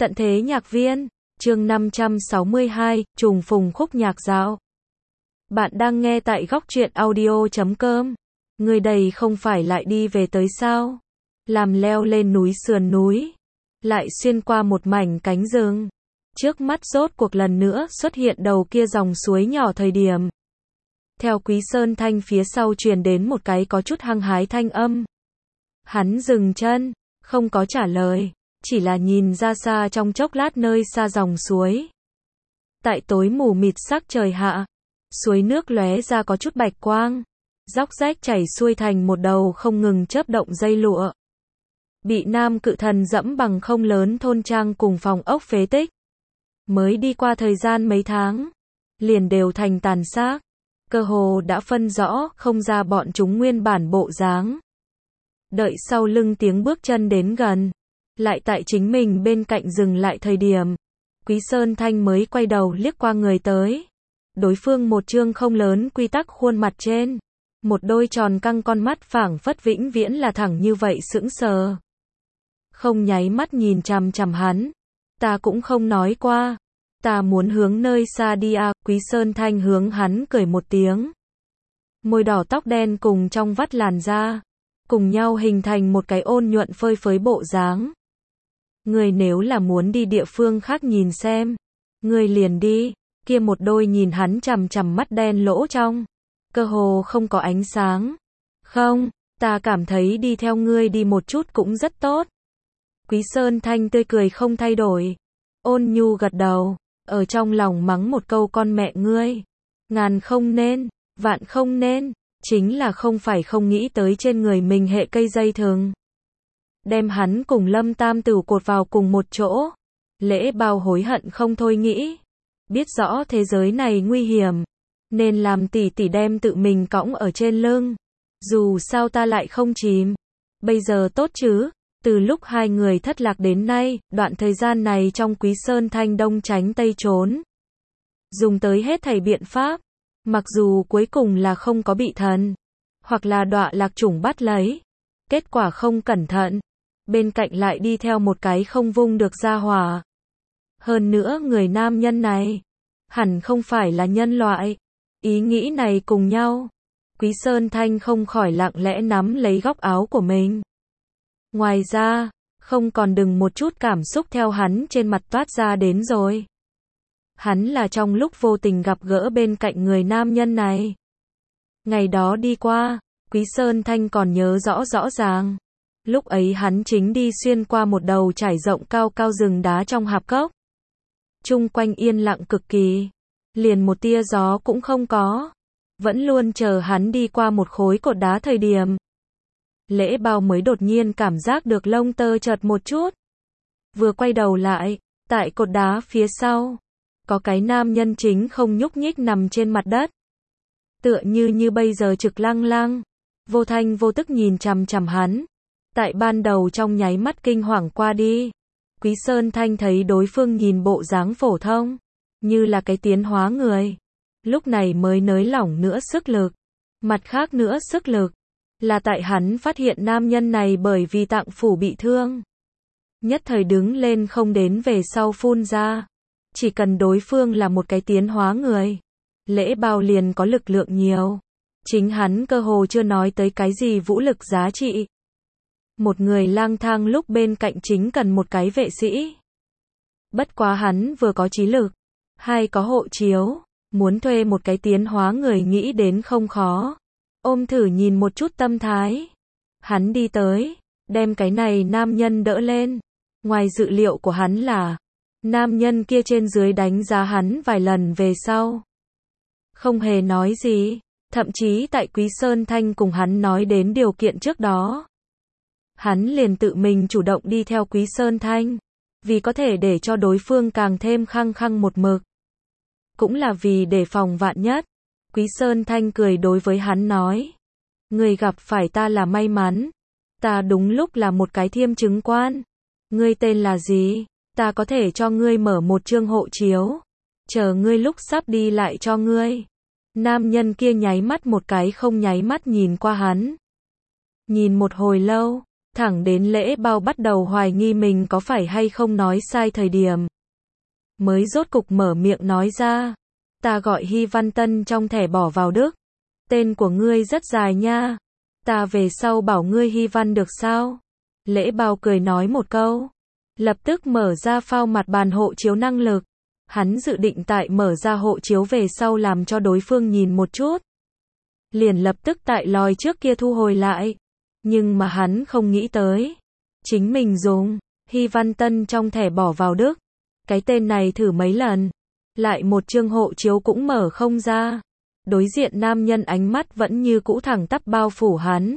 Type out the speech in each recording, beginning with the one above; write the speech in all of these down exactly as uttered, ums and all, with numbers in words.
Tận thế nhạc viên, chương năm trăm sáu mươi hai, trùng phùng khúc nhạc dạo. Bạn đang nghe tại góc truyện audio chấm com. Người đầy không phải lại đi về tới sao? Làm leo lên núi sườn núi, lại xuyên qua một mảnh cánh rừng. Trước mắt rốt cuộc lần nữa xuất hiện đầu kia dòng suối nhỏ thời điểm. Theo Quý Sơn Thanh phía sau truyền đến một cái có chút hăng hái thanh âm. Hắn dừng chân, không có trả lời, chỉ là nhìn ra xa trong chốc lát nơi xa dòng suối. Tại tối mù mịt sắc trời hạ, suối nước lóe ra có chút bạch quang, róc rách chảy xuôi thành một đầu không ngừng chớp động dây lụa. Bị nam cự thần dẫm bằng không lớn thôn trang cùng phòng ốc phế tích. Mới đi qua thời gian mấy tháng, liền đều thành tàn xác, cơ hồ đã phân rõ không ra bọn chúng nguyên bản bộ dáng. Đợi sau lưng tiếng bước chân đến gần, lại tại chính mình bên cạnh dừng lại thời điểm, Quý Sơn Thanh mới quay đầu liếc qua người tới. Đối phương một trương không lớn quy tắc khuôn mặt trên, một đôi tròn căng con mắt phảng phất vĩnh viễn là thẳng như vậy sững sờ. Không nháy mắt nhìn chằm chằm hắn. Ta cũng không nói qua, ta muốn hướng nơi xa đi à, Quý Sơn Thanh hướng hắn cười một tiếng. Môi đỏ tóc đen cùng trong vắt làn da, cùng nhau hình thành một cái ôn nhuận phơi phới bộ dáng. Người nếu là muốn đi địa phương khác nhìn xem, người liền đi. Kia một đôi nhìn hắn chằm chằm mắt đen lỗ trong, cơ hồ không có ánh sáng. Không, ta cảm thấy đi theo ngươi đi một chút cũng rất tốt. Quý Sơn Thanh tươi cười không thay đổi, ôn nhu gật đầu, ở trong lòng mắng một câu con mẹ ngươi. Ngàn không nên, vạn không nên, chính là không phải không nghĩ tới trên người mình hệ cây dây thừng. Đem hắn cùng Lâm Tam Tửu cột vào cùng một chỗ. Lễ Bao hối hận không thôi nghĩ. Biết rõ thế giới này nguy hiểm, nên làm tỷ tỷ đem tự mình cõng ở trên lưng. Dù sao ta lại không chìm. Bây giờ tốt chứ, từ lúc hai người thất lạc đến nay, đoạn thời gian này trong Quý Sơn Thanh đông tránh tây trốn. Dùng tới hết thảy biện pháp, mặc dù cuối cùng là không có bị thần, hoặc là đọa lạc chủng bắt lấy. Kết quả không cẩn thận, bên cạnh lại đi theo một cái không vung được gia hỏa. Hơn nữa người nam nhân này, hẳn không phải là nhân loại. Ý nghĩ này cùng nhau, Quý Sơn Thanh không khỏi lặng lẽ nắm lấy góc áo của mình. Ngoài ra, không còn đừng một chút cảm xúc theo hắn trên mặt toát ra đến rồi. Hắn là trong lúc vô tình gặp gỡ bên cạnh người nam nhân này. Ngày đó đi qua, Quý Sơn Thanh còn nhớ rõ rõ ràng. Lúc ấy hắn chính đi xuyên qua một đầu trải rộng cao cao rừng đá trong hạp cốc. Chung quanh yên lặng cực kỳ, liền một tia gió cũng không có. Vẫn luôn chờ hắn đi qua một khối cột đá thời điểm. Lễ Bao mới đột nhiên cảm giác được lông tơ chợt một chút. Vừa quay đầu lại, tại cột đá phía sau, có cái nam nhân chính không nhúc nhích nằm trên mặt đất. Tựa như như bây giờ trực lăng lăng, vô thanh vô tức nhìn chằm chằm hắn. Tại ban đầu trong nháy mắt kinh hoàng qua đi, Quý Sơn Thanh thấy đối phương nhìn bộ dáng phổ thông, như là cái tiến hóa người. Lúc này mới nới lỏng nữa sức lực. Mặt khác nữa sức lực, là tại hắn phát hiện nam nhân này bởi vì tạng phủ bị thương. Nhất thời đứng lên không đến về sau phun ra. Chỉ cần đối phương là một cái tiến hóa người, Lễ Bao liền có lực lượng nhiều. Chính hắn cơ hồ chưa nói tới cái gì vũ lực giá trị. Một người lang thang lúc bên cạnh chính cần một cái vệ sĩ. Bất quá hắn vừa có trí lực, hai có hộ chiếu, muốn thuê một cái tiến hóa người nghĩ đến không khó. Ôm thử nhìn một chút tâm thái. Hắn đi tới, đem cái này nam nhân đỡ lên. Ngoài dự liệu của hắn là, nam nhân kia trên dưới đánh giá hắn vài lần về sau. Không hề nói gì, thậm chí tại Quý Sơn Thanh cùng hắn nói đến điều kiện trước đó. Hắn liền tự mình chủ động đi theo Quý Sơn Thanh, vì có thể để cho đối phương càng thêm khăng khăng một mực. Cũng là vì để phòng vạn nhất. Quý Sơn Thanh cười đối với hắn nói. Người gặp phải ta là may mắn. Ta đúng lúc là một cái thiêm chứng quan. Ngươi tên là gì? Ta có thể cho ngươi mở một chương hộ chiếu. Chờ ngươi lúc sắp đi lại cho ngươi. Nam nhân kia nháy mắt một cái không nháy mắt nhìn qua hắn. Nhìn một hồi lâu, Thẳng đến Lễ Bao bắt đầu hoài nghi mình có phải hay không nói sai thời điểm. Mới rốt cục mở miệng nói ra. Ta gọi Hy Văn Tân trong thẻ bỏ vào Đức. Tên của ngươi rất dài nha. Ta về sau bảo ngươi Hy Văn được sao? Lễ Bao cười nói một câu. Lập tức mở ra phao mặt bàn hộ chiếu năng lực. Hắn dự định tại mở ra hộ chiếu về sau làm cho đối phương nhìn một chút. Liền lập tức tại lòi trước kia thu hồi lại. Nhưng mà hắn không nghĩ tới. Chính mình dùng Hy Văn Tân trong thẻ bỏ vào Đức. Cái tên này thử mấy lần. Lại một chương hộ chiếu cũng mở không ra. Đối diện nam nhân ánh mắt vẫn như cũ thẳng tắp bao phủ hắn.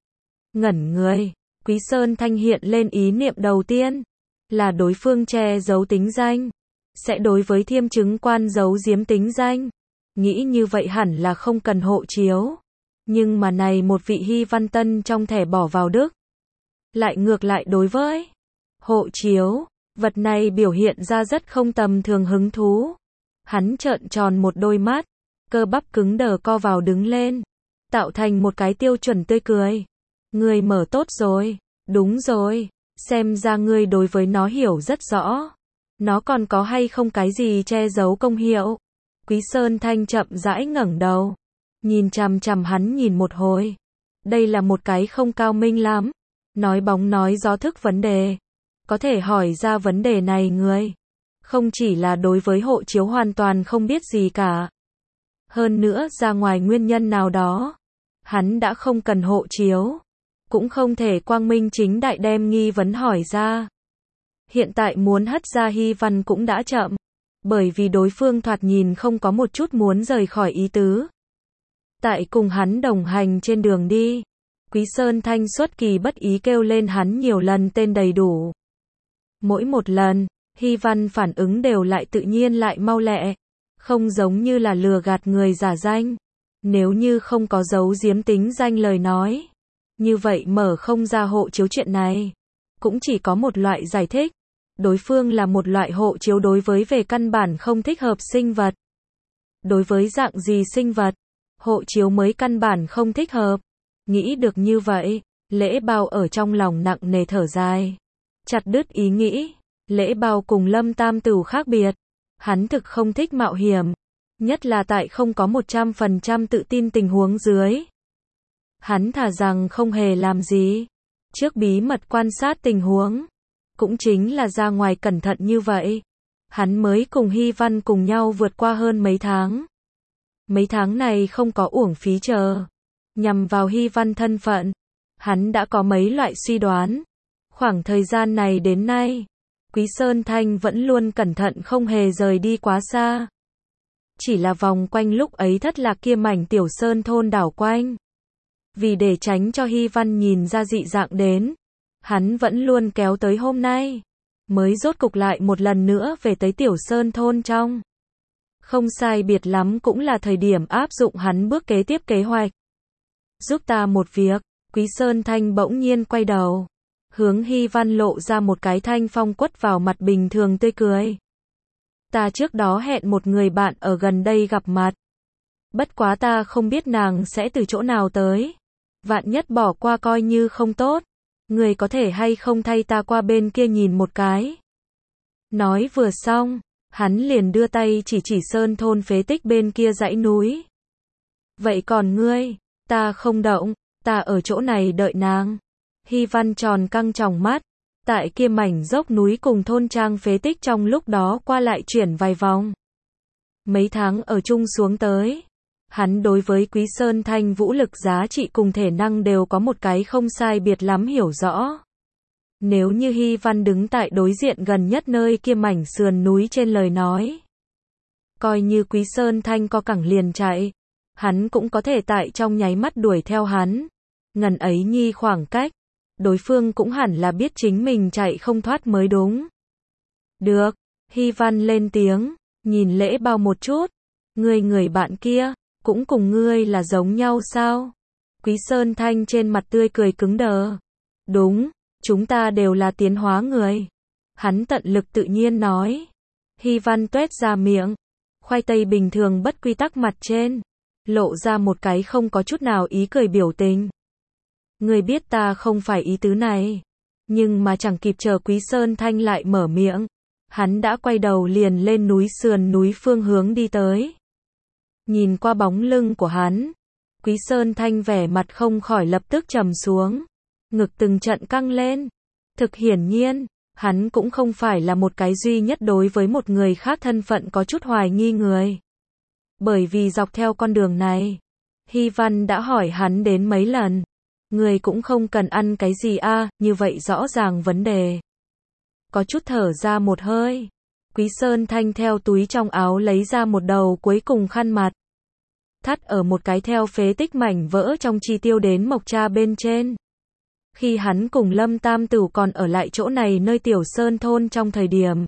Ngẩn người. Quý Sơn Thanh hiện lên ý niệm đầu tiên. Là đối phương che giấu tính danh. Sẽ đối với thiêm chứng quan giấu giếm tính danh. Nghĩ như vậy hẳn là không cần hộ chiếu. Nhưng mà này một vị Hy Văn Tân trong thẻ bỏ vào Đức. Lại ngược lại đối với hộ chiếu. Vật này biểu hiện ra rất không tầm thường hứng thú. Hắn trợn tròn một đôi mắt. Cơ bắp cứng đờ co vào đứng lên. Tạo thành một cái tiêu chuẩn tươi cười. Ngươi mở tốt rồi. Đúng rồi. Xem ra ngươi đối với nó hiểu rất rõ. Nó còn có hay không cái gì che giấu công hiệu. Quý Sơn Thanh chậm rãi ngẩng đầu. Nhìn chằm chằm hắn nhìn một hồi. Đây là một cái không cao minh lắm. Nói bóng nói gió thức vấn đề. Có thể hỏi ra vấn đề này người. Không chỉ là đối với hộ chiếu hoàn toàn không biết gì cả. Hơn nữa ra ngoài nguyên nhân nào đó. Hắn đã không cần hộ chiếu. Cũng không thể quang minh chính đại đem nghi vấn hỏi ra. Hiện tại muốn hất ra Hy Văn cũng đã chậm. Bởi vì đối phương thoạt nhìn không có một chút muốn rời khỏi ý tứ. Tại cùng hắn đồng hành trên đường đi. Quý Sơn Thanh xuất kỳ bất ý kêu lên hắn nhiều lần tên đầy đủ. Mỗi một lần, Hy Văn phản ứng đều lại tự nhiên lại mau lẹ. Không giống như là lừa gạt người giả danh. Nếu như không có giấu giếm tính danh lời nói. Như vậy mở không ra hộ chiếu chuyện này. Cũng chỉ có một loại giải thích. Đối phương là một loại hộ chiếu đối với về căn bản không thích hợp sinh vật. Đối với dạng gì sinh vật, hộ chiếu mới căn bản không thích hợp. Nghĩ được như vậy, Lễ Bao ở trong lòng nặng nề thở dài. Chặt đứt ý nghĩ, Lễ Bao cùng Lâm Tam Tửu khác biệt. Hắn thực không thích mạo hiểm. Nhất là tại không có một trăm phần trăm tự tin tình huống dưới. Hắn thà rằng không hề làm gì. Trước bí mật quan sát tình huống. Cũng chính là ra ngoài cẩn thận như vậy. Hắn mới cùng Hy Văn cùng nhau vượt qua hơn mấy tháng. Mấy tháng này không có uổng phí chờ. Nhằm vào Hy Văn thân phận. Hắn đã có mấy loại suy đoán. Khoảng thời gian này đến nay. Quý Sơn Thanh vẫn luôn cẩn thận không hề rời đi quá xa. Chỉ là vòng quanh lúc ấy thất lạc kia mảnh tiểu sơn thôn đảo quanh. Vì để tránh cho Hy Văn nhìn ra dị dạng đến. Hắn vẫn luôn kéo tới hôm nay. Mới rốt cục lại một lần nữa về tới tiểu sơn thôn trong. Không sai biệt lắm cũng là thời điểm áp dụng hắn bước kế tiếp kế hoạch. Giúp ta một việc. Quý Sơn Thanh bỗng nhiên quay đầu. Hướng Hy Văn lộ ra một cái thanh phong quất vào mặt bình thường tươi cười. Ta trước đó hẹn một người bạn ở gần đây gặp mặt. Bất quá ta không biết nàng sẽ từ chỗ nào tới. Vạn nhất bỏ qua coi như không tốt. Người có thể hay không thay ta qua bên kia nhìn một cái. Nói vừa xong, hắn liền đưa tay chỉ chỉ sơn thôn phế tích bên kia dãy núi. Vậy còn ngươi, ta không động, ta ở chỗ này đợi nàng. Hy Văn tròn căng tròng mắt. Tại kia mảnh dốc núi cùng thôn trang phế tích trong lúc đó qua lại chuyển vài vòng. Mấy tháng ở chung xuống tới. Hắn đối với Quý Sơn Thanh vũ lực giá trị cùng thể năng đều có một cái không sai biệt lắm hiểu rõ. Nếu như Hy Văn đứng tại đối diện gần nhất nơi kia mảnh sườn núi trên lời nói. Coi như Quý Sơn Thanh co cẳng liền chạy. Hắn cũng có thể tại trong nháy mắt đuổi theo hắn. Ngần ấy nhi khoảng cách. Đối phương cũng hẳn là biết chính mình chạy không thoát mới đúng. Được. Hy Văn lên tiếng. Nhìn Lễ Bao một chút. Người người bạn kia. Cũng cùng ngươi là giống nhau sao? Quý Sơn Thanh trên mặt tươi cười cứng đờ. Đúng, chúng ta đều là tiến hóa người. Hắn tận lực tự nhiên nói. Hy Văn tuét ra miệng. Khoai tây bình thường bất quy tắc mặt trên. Lộ ra một cái không có chút nào ý cười biểu tình. Người biết ta không phải ý tứ này. Nhưng mà chẳng kịp chờ Quý Sơn Thanh lại mở miệng. Hắn đã quay đầu liền lên núi sườn núi phương hướng đi tới. Nhìn qua bóng lưng của hắn, Quý Sơn Thanh vẻ mặt không khỏi lập tức trầm xuống. Ngực từng trận căng lên. Thực hiển nhiên, hắn cũng không phải là một cái duy nhất đối với một người khác thân phận có chút hoài nghi người. Bởi vì dọc theo con đường này, Hy Văn đã hỏi hắn đến mấy lần. Người cũng không cần ăn cái gì a, à, như vậy rõ ràng vấn đề. Có chút thở ra một hơi. Quý Sơn Thanh theo túi trong áo lấy ra một đầu cuối cùng khăn mặt. Thắt ở một cái theo phế tích mảnh vỡ trong chi tiêu đến mộc cha bên trên. Khi hắn cùng Lâm Tam Tửu còn ở lại chỗ này nơi tiểu sơn thôn trong thời điểm.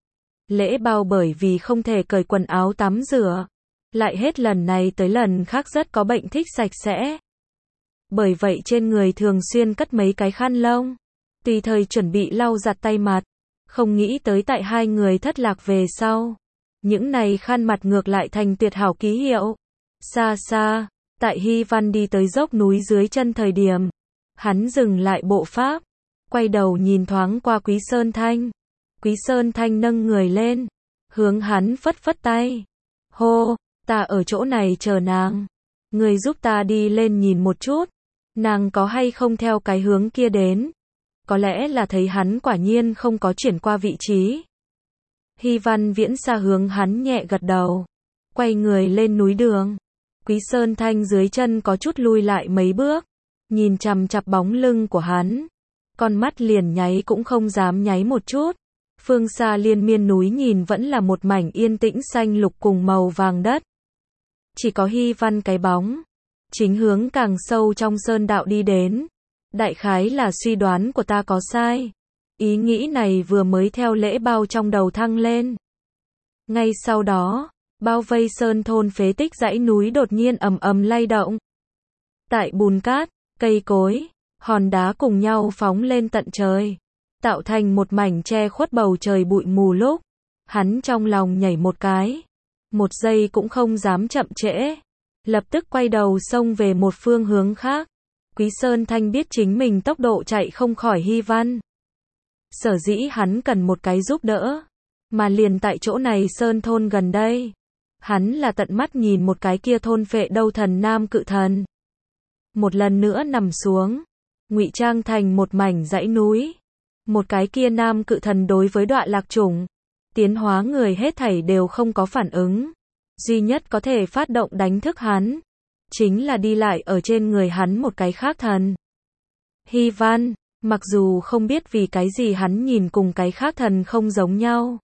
Lễ bao bởi vì không thể cởi quần áo tắm rửa. Lại hết lần này tới lần khác rất có bệnh thích sạch sẽ. Bởi vậy trên người thường xuyên cất mấy cái khăn lông. Tùy thời chuẩn bị lau giặt tay mặt. Không nghĩ tới tại hai người thất lạc về sau. Những này khăn mặt ngược lại thành tuyệt hảo ký hiệu. Xa xa, tại Hy Văn đi tới dốc núi dưới chân thời điểm. Hắn dừng lại bộ pháp. Quay đầu nhìn thoáng qua Quý Sơn Thanh. Quý Sơn Thanh nâng người lên. Hướng hắn phất phất tay. Hô, ta ở chỗ này chờ nàng. Người giúp ta đi lên nhìn một chút. Nàng có hay không theo cái hướng kia đến. Có lẽ là thấy hắn quả nhiên không có chuyển qua vị trí. Hy Văn Viễn xa hướng hắn nhẹ gật đầu. Quay người lên núi đường. Quý Sơn Thanh dưới chân có chút lui lại mấy bước. Nhìn chằm chằm bóng lưng của hắn. Con mắt liền nháy cũng không dám nháy một chút. Phương xa liên miên núi nhìn vẫn là một mảnh yên tĩnh xanh lục cùng màu vàng đất. Chỉ có Hy Văn cái bóng. Chính hướng càng sâu trong sơn đạo đi đến. Đại khái là suy đoán của ta có sai. Ý nghĩ này vừa mới theo lễ bao trong đầu thăng lên. Ngay sau đó, bao vây sơn thôn phế tích dãy núi đột nhiên ầm ầm lay động. Tại bùn cát, cây cối, hòn đá cùng nhau phóng lên tận trời. Tạo thành một mảnh che khuất bầu trời bụi mù lúc. Hắn trong lòng nhảy một cái. Một giây cũng không dám chậm trễ. Lập tức quay đầu xông về một phương hướng khác. Quý Sơn Thanh biết chính mình tốc độ chạy không khỏi Hy Văn. Sở dĩ hắn cần một cái giúp đỡ. Mà liền tại chỗ này sơn thôn gần đây. Hắn là tận mắt nhìn một cái kia thôn phệ đâu thần nam cự thần. Một lần nữa nằm xuống. Ngụy trang thành một mảnh dãy núi. Một cái kia nam cự thần đối với đọa lạc chủng. Tiến hóa người hết thảy đều không có phản ứng. Duy nhất có thể phát động đánh thức hắn. Chính là đi lại ở trên người hắn một cái khác thần. Hy Văn, mặc dù không biết vì cái gì hắn nhìn cùng cái khác thần không giống nhau.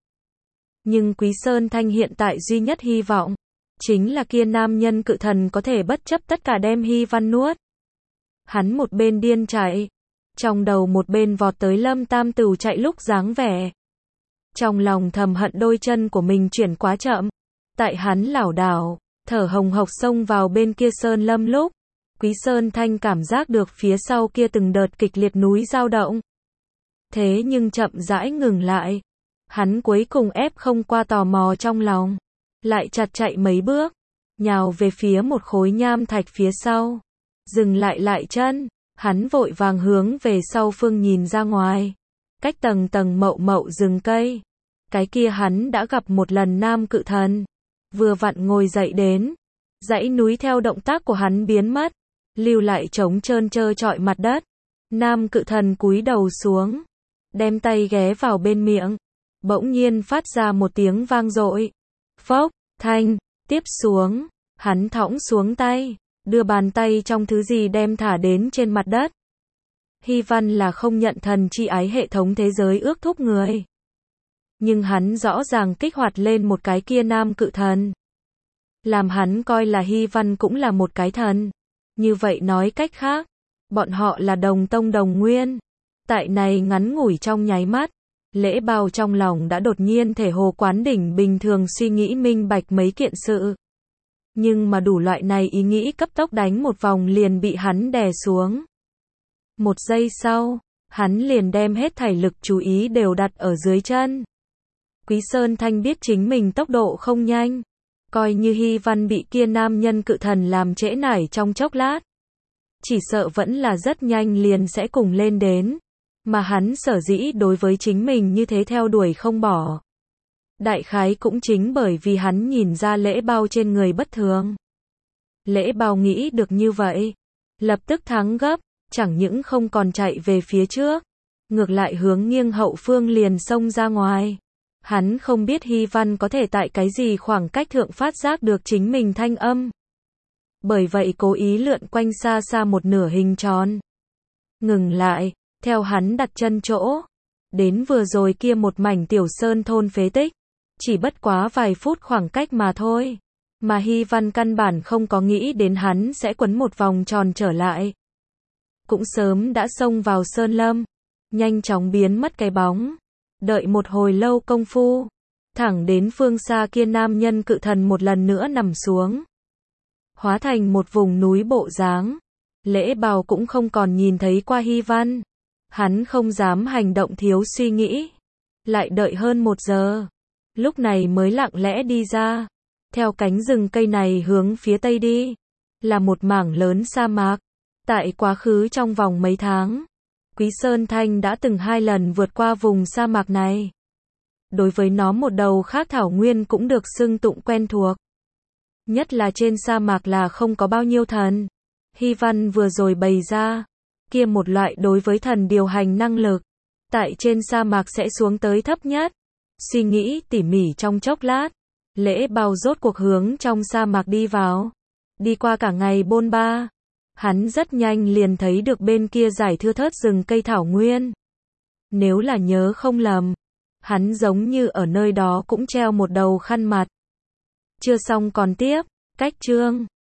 Nhưng Quý Sơn Thanh hiện tại duy nhất hy vọng. Chính là kia nam nhân cự thần có thể bất chấp tất cả đem Hy Văn nuốt. Hắn một bên điên chạy. Trong đầu một bên vọt tới Lâm Tam Tửu chạy lúc dáng vẻ. Trong lòng thầm hận đôi chân của mình chuyển quá chậm. Tại hắn lảo đảo, thở hồng hộc xông vào bên kia sơn lâm lúc. Quý Sơn Thanh cảm giác được phía sau kia từng đợt kịch liệt núi dao động. Thế nhưng chậm rãi ngừng lại. Hắn cuối cùng ép không qua tò mò trong lòng. Lại chặt chạy mấy bước. Nhào về phía một khối nham thạch phía sau. Dừng lại lại chân. Hắn vội vàng hướng về sau phương nhìn ra ngoài. Cách tầng tầng mậu mậu rừng cây. Cái kia hắn đã gặp một lần nam cự thần. Vừa vặn ngồi dậy đến. Dãy núi theo động tác của hắn biến mất. Lưu lại trống trơn trơ trọi mặt đất. Nam cự thần cúi đầu xuống. Đem tay ghé vào bên miệng. Bỗng nhiên phát ra một tiếng vang dội. Phốc, thanh, tiếp xuống. Hắn thõng xuống tay. Đưa bàn tay trong thứ gì đem thả đến trên mặt đất. Hy Văn là không nhận thần chi ái hệ thống thế giới ước thúc người. Nhưng hắn rõ ràng kích hoạt lên một cái kia nam cự thần. Làm hắn coi là Hy Văn cũng là một cái thần. Như vậy nói cách khác, bọn họ là đồng tông đồng nguyên. Tại này ngắn ngủi trong nháy mắt, lễ bao trong lòng đã đột nhiên thể hồ quán đỉnh bình thường suy nghĩ minh bạch mấy kiện sự. Nhưng mà đủ loại này ý nghĩ cấp tốc đánh một vòng liền bị hắn đè xuống. Một giây sau, hắn liền đem hết thảy lực chú ý đều đặt ở dưới chân. Quý Sơn Thanh biết chính mình tốc độ không nhanh. Coi như Hy Văn bị kia nam nhân cự thần làm trễ nải trong chốc lát. chỉ sợ vẫn là rất nhanh liền sẽ cùng lên đến. Mà hắn sở dĩ đối với chính mình như thế theo đuổi không bỏ. Đại khái cũng chính bởi vì hắn nhìn ra Lễ Bao trên người bất thường. Lễ Bao nghĩ được như vậy, lập tức thắng gấp, chẳng những không còn chạy về phía trước, ngược lại hướng nghiêng hậu phương liền xông ra ngoài. Hắn không biết Hy Văn có thể tại cái gì khoảng cách thượng phát giác được chính mình thanh âm. Bởi vậy cố ý lượn quanh xa xa một nửa hình tròn. Ngừng lại, theo hắn đặt chân chỗ. Đến vừa rồi kia một mảnh tiểu sơn thôn phế tích. Chỉ bất quá vài phút khoảng cách mà thôi. Mà Hy Văn căn bản không có nghĩ đến hắn sẽ quấn một vòng tròn trở lại. Cũng sớm đã xông vào sơn lâm. Nhanh chóng biến mất cái bóng. Đợi một hồi lâu công phu. Thẳng đến phương xa kia nam nhân cự thần một lần nữa nằm xuống. Hóa thành một vùng núi bộ dáng. Lễ Bào cũng không còn nhìn thấy qua Hy Văn. Hắn không dám hành động thiếu suy nghĩ. Lại đợi hơn một giờ. Lúc này mới lặng lẽ đi ra. Theo cánh rừng cây này hướng phía tây đi. Là một mảng lớn sa mạc. Tại quá khứ trong vòng mấy tháng. Quý Sơn Thanh đã từng hai lần vượt qua vùng sa mạc này. Đối với nó một đầu khác thảo nguyên cũng được xưng tụng quen thuộc. Nhất là trên sa mạc là không có bao nhiêu thần. Hy Văn vừa rồi bày ra. Kia một loại đối với thần điều hành năng lực. Tại trên sa mạc sẽ xuống tới thấp nhất. Suy nghĩ tỉ mỉ trong chốc lát. Lễ Bào rốt cuộc hướng trong sa mạc đi vào. Đi qua cả ngày bôn ba. Hắn rất nhanh liền thấy được bên kia dải thưa thớt rừng cây thảo nguyên. Nếu là nhớ không lầm. Hắn giống như ở nơi đó cũng treo một đầu khăn mặt. Chưa xong còn tiếp. Cách chương